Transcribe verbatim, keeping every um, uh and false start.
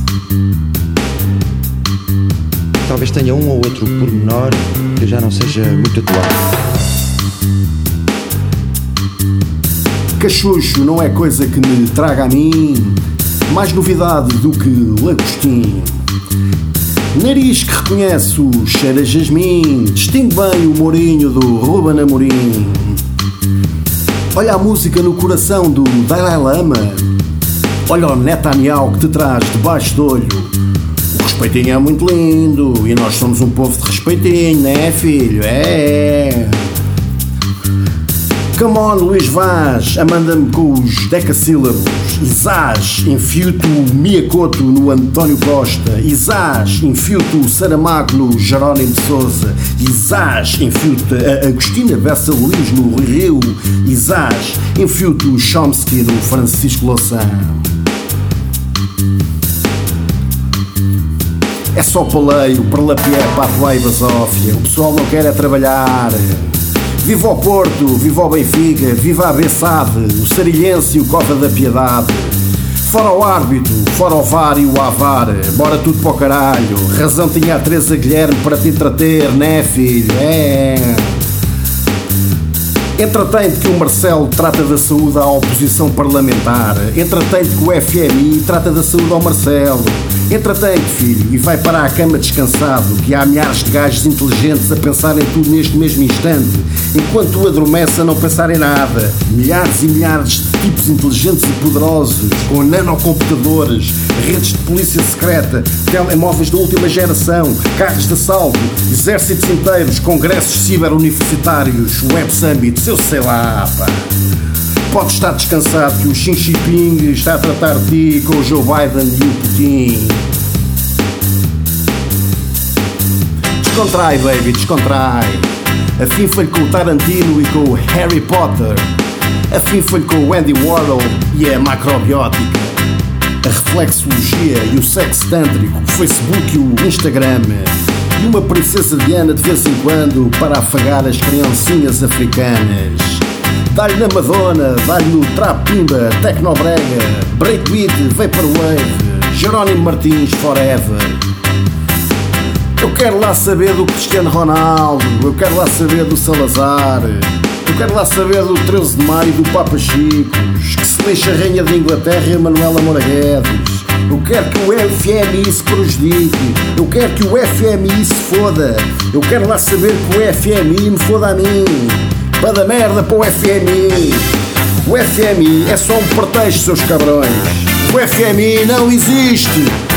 Talvez tenha um ou outro pormenor que já não seja muito atual. Cachucho não é coisa que me traga a mim mais novidade do que lagostim. Nariz que reconhece o cheiro a jasmim, distingue bem o Mourinho do Ruben Amorim. Olha a música no coração do Dalai Lama. Olha o Netanyahu que te traz debaixo do olho. O respeitinho é muito lindo e nós somos um povo de respeitinho, né filho? É... Come on, Luís Vaz, amanda-me com os decassílabos. Isás, enfio-te o Miyakoto no António Costa. Isás, enfio-te o Saramago no Jerónimo de Sousa. Isás, enfio-te a Agostina Bessa Luís no Rui Rio. Isás, enfio-te o Chomsky no Francisco Louçã. É só paleio, parlapié, patoa e basófia. O pessoal não quer é trabalhar. Viva o Porto, viva o Benfica, viva a Bessade, o Sarilhense e o Cova da Piedade. Fora o árbitro, fora o V A R e o Avar, bora tudo para o caralho. Razão tinha a Teresa Guilherme para te entreter, né filho? É... Entretém-te que o Marcelo trata da saúde à oposição parlamentar. Entretém-te que o F M I trata da saúde ao Marcelo. Entretém-te, filho, e vai para a cama descansado, que há milhares de gajos inteligentes a pensar em tudo neste mesmo instante, enquanto tu adormeces a não pensar em nada. Milhares e milhares de tipos inteligentes e poderosos, com nanocomputadores, redes de polícia secreta, telemóveis da última geração, carros de assalto, exércitos inteiros, congressos ciberuniversitários, web summits, eu sei lá, pá. Podes estar descansado que o Xi Jinping está a tratar de ti com o Joe Biden e o Putin. Descontrai, baby, descontrai. Afim foi-lhe com o Tarantino e com o Harry Potter. Afim foi-lhe com o Andy Warhol e a macrobiótica. A reflexologia e o sexo tântrico, o Facebook e o Instagram. E uma princesa Diana de vez em quando para afagar as criancinhas africanas. Dá-lhe na Madonna, dá-lhe no Trap Pimba, Tecnobrega, Breakbeat, Vaporwave, Jerónimo Martins Forever. Eu quero lá saber do Cristiano Ronaldo, eu quero lá saber do Salazar, eu quero lá saber do treze de maio do Papa Chicos, que se lixa a Rainha de Inglaterra e a Manuela Moura Guedes. Eu quero que o F M I se prejudique, eu quero que o F M I se foda, eu quero lá saber que o F M I me foda a mim. Para da merda para o F M I. O F M I é só um pretexto, seus cabrões. O F M I não existe.